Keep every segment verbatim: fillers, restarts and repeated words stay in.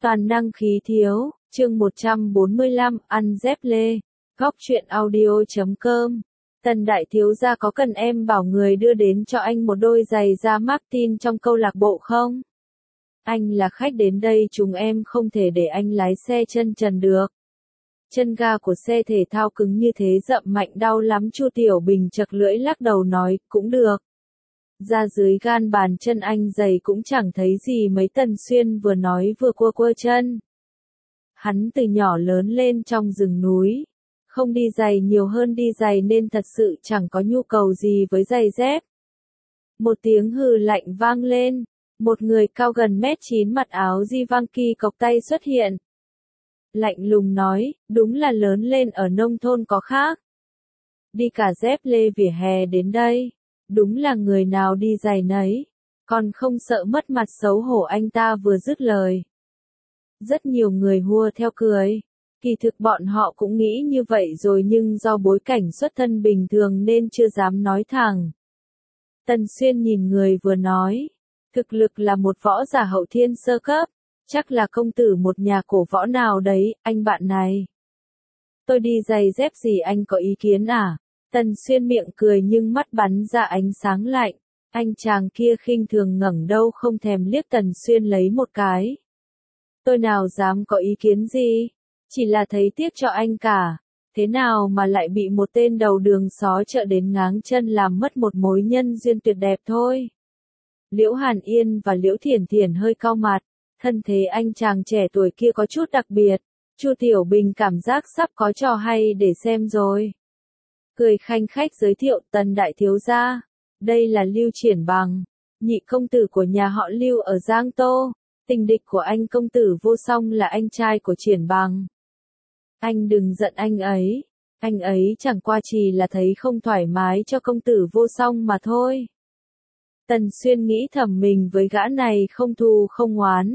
Toàn năng khí thiếu, chương một trăm bốn mươi lăm, ăn dép lê. Góc truyện audio chấm com. Tần đại thiếu gia có cần em bảo người đưa đến cho anh một đôi giày da Martin trong câu lạc bộ không? Anh là khách đến đây, chúng em không thể để anh lái xe chân trần được. Chân ga của xe thể thao cứng như thế dậm mạnh đau lắm. Chu Tiểu Bình chật lưỡi lắc đầu nói, cũng được. Ra dưới gan bàn chân anh giày cũng chẳng thấy gì mấy. Tần Xuyên vừa nói vừa cua cua chân. Hắn từ nhỏ lớn lên trong rừng núi, không đi giày nhiều hơn đi giày nên thật sự chẳng có nhu cầu gì với giày dép. Một tiếng hừ lạnh vang lên, một người cao gần mét chín mặc áo Givenchy cộc tay xuất hiện. Lạnh lùng nói, đúng là lớn lên ở nông thôn có khác. Đi cả dép lê vỉa hè đến đây, đúng là người nào đi giày nấy, còn không sợ mất mặt xấu hổ. Anh ta vừa dứt lời, rất nhiều người hùa theo cười. Kỳ thực bọn họ cũng nghĩ như vậy rồi nhưng do bối cảnh xuất thân bình thường nên chưa dám nói thẳng. Tần Xuyên nhìn người vừa nói, thực lực là một võ giả hậu thiên sơ cấp, chắc là công tử một nhà cổ võ nào đấy. Anh bạn này, tôi đi giày dép gì anh có ý kiến à? Tần Xuyên miệng cười nhưng mắt bắn ra ánh sáng lạnh. Anh chàng kia khinh thường ngẩng đầu không thèm liếc Tần Xuyên lấy một cái. Tôi nào dám có ý kiến gì, chỉ là thấy tiếc cho anh cả. Thế nào mà lại bị một tên đầu đường xó chợ đến ngáng chân làm mất một mối nhân duyên tuyệt đẹp thôi. Liễu Hàn Yên và Liễu Thiển Thiển hơi cau mặt, thân thế anh chàng trẻ tuổi kia có chút đặc biệt. Chu Tiểu Bình cảm giác sắp có trò hay để xem rồi. Cười khanh khách giới thiệu, Tần đại thiếu gia, đây là Lưu Triển Bằng, nhị công tử của nhà họ Lưu ở Giang Tô. Tình địch của anh công tử Vô Song là anh trai của Triển Bằng. Anh đừng giận anh ấy, anh ấy chẳng qua chỉ là thấy không thoải mái cho công tử Vô Song mà thôi. Tần Xuyên nghĩ thầm mình với gã này không thù không oán,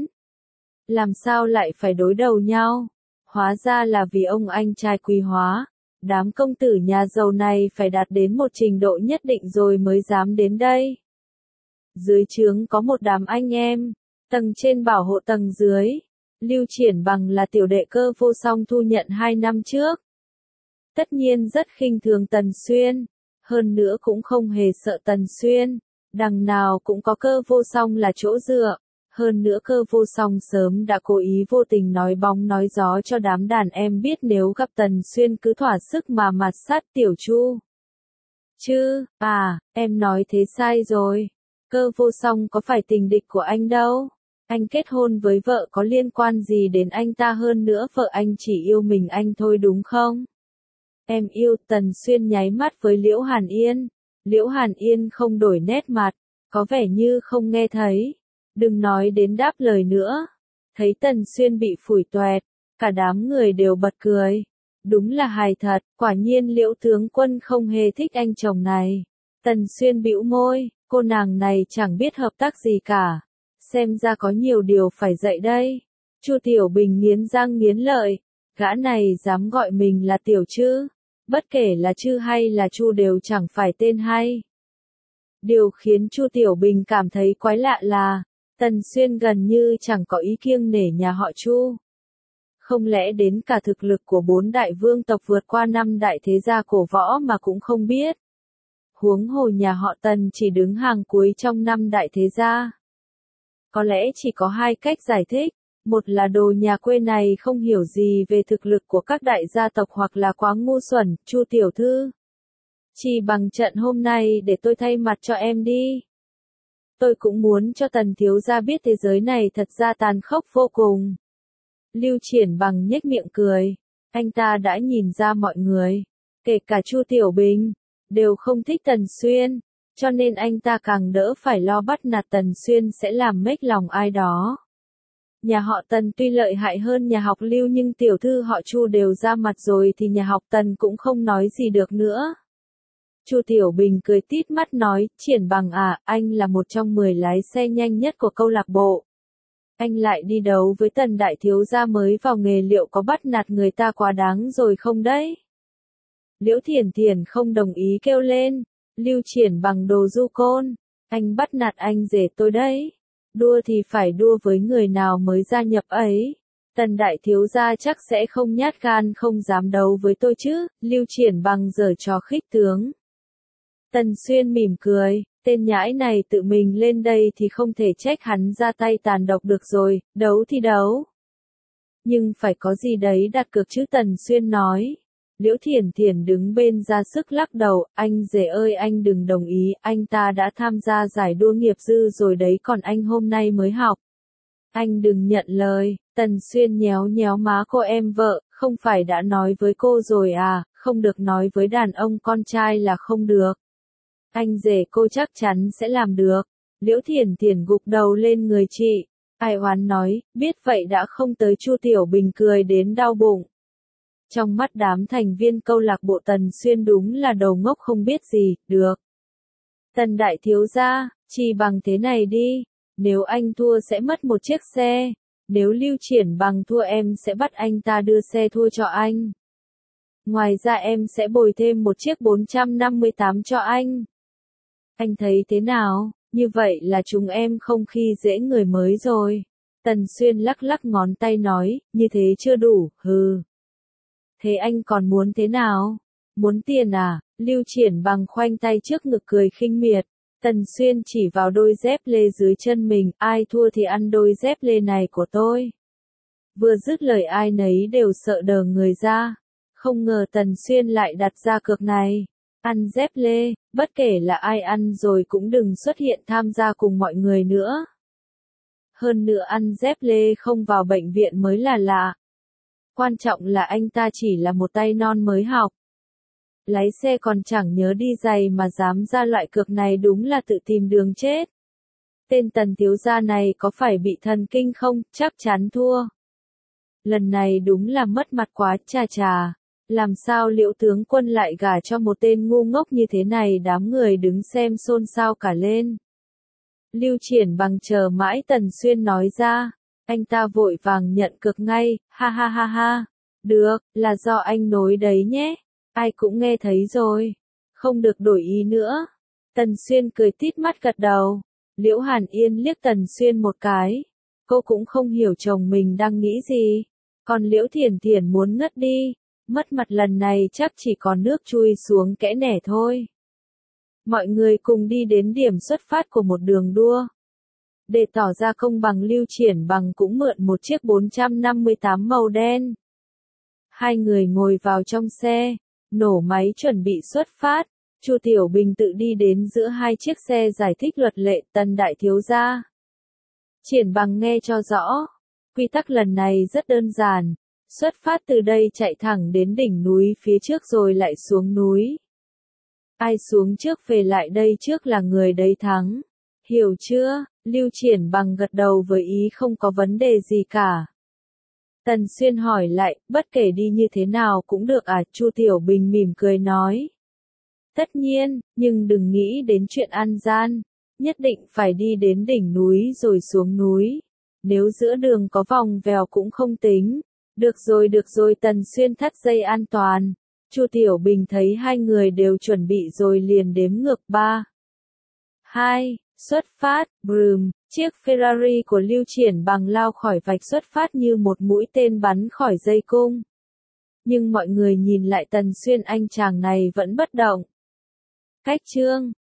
làm sao lại phải đối đầu nhau? Hóa ra là vì ông anh trai quý hóa. Đám công tử nhà giàu này phải đạt đến một trình độ nhất định rồi mới dám đến đây. Dưới trướng có một đám anh em, tầng trên bảo hộ tầng dưới. Lưu Triển Bằng là tiểu đệ Cơ Vô Song thu nhận hai năm trước. Tất nhiên rất khinh thường Tần Xuyên, hơn nữa cũng không hề sợ Tần Xuyên, đằng nào cũng có Cơ Vô Song là chỗ dựa. Hơn nữa Cơ Vô Song sớm đã cố ý vô tình nói bóng nói gió cho đám đàn em biết nếu gặp Tần Xuyên cứ thỏa sức mà mạt sát Tiểu Chu. Chứ, à, em nói thế sai rồi. Cơ Vô Song có phải tình địch của anh đâu. Anh kết hôn với vợ có liên quan gì đến anh ta, hơn nữa vợ anh chỉ yêu mình anh thôi đúng không? Em yêu. Tần Xuyên nháy mắt với Liễu Hàn Yên. Liễu Hàn Yên không đổi nét mặt, có vẻ như không nghe thấy. Đừng nói đến đáp lời nữa. Thấy Tần Xuyên bị phủi toẹt, cả đám người đều bật cười. Đúng là hài thật, quả nhiên Liễu tướng quân không hề thích anh chồng này. Tần Xuyên bĩu môi, cô nàng này chẳng biết hợp tác gì cả. Xem ra có nhiều điều phải dạy đây. Chu Tiểu Bình nghiến răng nghiến lợi, gã này dám gọi mình là Tiểu chứ? Bất kể là Chư hay là Chu đều chẳng phải tên hay. Điều khiến Chu Tiểu Bình cảm thấy quái lạ là Tần Xuyên gần như chẳng có ý kiêng nể nhà họ Chu. Không lẽ đến cả thực lực của bốn đại vương tộc vượt qua năm đại thế gia cổ võ mà cũng không biết? Huống hồ nhà họ Tần chỉ đứng hàng cuối trong năm đại thế gia. Có lẽ chỉ có hai cách giải thích, một là đồ nhà quê này không hiểu gì về thực lực của các đại gia tộc hoặc là quá ngu xuẩn. Chu tiểu thư, chỉ bằng trận hôm nay để tôi thay mặt cho em đi. Tôi cũng muốn cho Tần thiếu gia biết thế giới này thật ra tàn khốc vô cùng. Lưu Triển Bằng nhếch miệng cười, anh ta đã nhìn ra mọi người, kể cả Chu Tiểu Bình, đều không thích Tần Xuyên, cho nên anh ta càng đỡ phải lo bắt nạt Tần Xuyên sẽ làm mếch lòng ai đó. Nhà họ Tần tuy lợi hại hơn nhà học Lưu nhưng tiểu thư họ Chu đều ra mặt rồi thì nhà học Tần cũng không nói gì được nữa. Chu Tiểu Bình cười tít mắt nói, Triển Bằng à, anh là một trong mười lái xe nhanh nhất của câu lạc bộ. Anh lại đi đấu với Tần đại thiếu gia mới vào nghề, liệu có bắt nạt người ta quá đáng rồi không đấy? Liễu Thiển Thiển không đồng ý kêu lên, Lưu Triển Bằng đồ du côn, anh bắt nạt anh rể tôi đấy. Đua thì phải đua với người nào mới gia nhập ấy. Tần đại thiếu gia chắc sẽ không nhát gan không dám đấu với tôi chứ, Lưu Triển Bằng giở trò khích tướng. Tần Xuyên mỉm cười, tên nhãi này tự mình lên đây thì không thể trách hắn ra tay tàn độc được rồi, đấu thì đấu. Nhưng phải có gì đấy đặt cược chứ, Tần Xuyên nói. Liễu Thiển Thiển đứng bên ra sức lắc đầu, anh rể ơi anh đừng đồng ý, anh ta đã tham gia giải đua nghiệp dư rồi đấy còn anh hôm nay mới học. Anh đừng nhận lời, Tần Xuyên nhéo nhéo má cô em vợ, không phải đã nói với cô rồi à, không được nói với đàn ông con trai là không được. Anh rể cô chắc chắn sẽ làm được. Liễu Thiển Thiển gục đầu lên người chị. Ai oán nói, biết vậy đã không tới Chu Tiểu Bình cười đến đau bụng. Trong mắt đám thành viên câu lạc bộ Tần Xuyên đúng là đầu ngốc không biết gì, được. Tần đại thiếu gia, chỉ bằng thế này đi, nếu anh thua sẽ mất một chiếc xe, nếu Lưu Triển Bằng thua em sẽ bắt anh ta đưa xe thua cho anh. Ngoài ra em sẽ bồi thêm một chiếc bốn trăm năm mươi tám cho anh. Anh thấy thế nào, như vậy là chúng em không khi dễ người mới rồi. Tần Xuyên lắc lắc ngón tay nói, như thế chưa đủ, hừ. Thế anh còn muốn thế nào? Muốn tiền à? Lưu Triển Bằng khoanh tay trước ngực cười khinh miệt. Tần Xuyên chỉ vào đôi dép lê dưới chân mình, ai thua thì ăn đôi dép lê này của tôi. Vừa dứt lời ai nấy đều sợ đờ người ra. Không ngờ Tần Xuyên lại đặt ra cược này. Ăn dép lê, bất kể là ai ăn rồi cũng đừng xuất hiện tham gia cùng mọi người nữa. Hơn nữa ăn dép lê không vào bệnh viện mới là lạ. Quan trọng là anh ta chỉ là một tay non mới học. Lái xe còn chẳng nhớ đi giày mà dám ra loại cược này đúng là tự tìm đường chết. Tên Tần thiếu gia này có phải bị thần kinh không, chắc chắn thua. Lần này đúng là mất mặt quá, chà chà. Làm sao Liễu tướng quân lại gả cho một tên ngu ngốc như thế này, đám người đứng xem xôn xao cả lên. Lưu Triển Bằng chờ mãi Tần Xuyên nói ra, anh ta vội vàng nhận cược ngay, ha ha ha ha. Được, là do anh nối đấy nhé. Ai cũng nghe thấy rồi. Không được đổi ý nữa. Tần Xuyên cười tít mắt gật đầu. Liễu Hàn Yên liếc Tần Xuyên một cái. Cô cũng không hiểu chồng mình đang nghĩ gì. Còn Liễu Thiển Thiển muốn ngất đi. Mất mặt lần này chắc chỉ còn nước chui xuống kẽ nẻ thôi. Mọi người cùng đi đến điểm xuất phát của một đường đua. Để tỏ ra công bằng, Lưu Triển Bằng cũng mượn một chiếc bốn trăm năm mươi tám màu đen. Hai người ngồi vào trong xe, nổ máy chuẩn bị xuất phát. Chu Tiểu Bình tự đi đến giữa hai chiếc xe giải thích luật lệ. Tần đại thiếu gia. Triển Bằng nghe cho rõ. Quy tắc lần này rất đơn giản. Xuất phát từ đây chạy thẳng đến đỉnh núi phía trước rồi lại xuống núi. Ai xuống trước về lại đây trước là người đấy thắng. Hiểu chưa? Lưu Triển Bằng gật đầu với ý không có vấn đề gì cả. Tần Xuyên hỏi lại, bất kể đi như thế nào cũng được à? Chu Tiểu Bình mỉm cười nói. Tất nhiên, nhưng đừng nghĩ đến chuyện ăn gian. Nhất định phải đi đến đỉnh núi rồi xuống núi. Nếu giữa đường có vòng vèo cũng không tính. Được rồi được rồi, Tần Xuyên thắt dây an toàn. Chu Tiểu Bình thấy hai người đều chuẩn bị rồi liền đếm ngược ba. Hai, xuất phát, brùm, chiếc Ferrari của Lưu Triển Bằng lao khỏi vạch xuất phát như một mũi tên bắn khỏi dây cung. Nhưng mọi người nhìn lại Tần Xuyên, anh chàng này vẫn bất động. Cách chương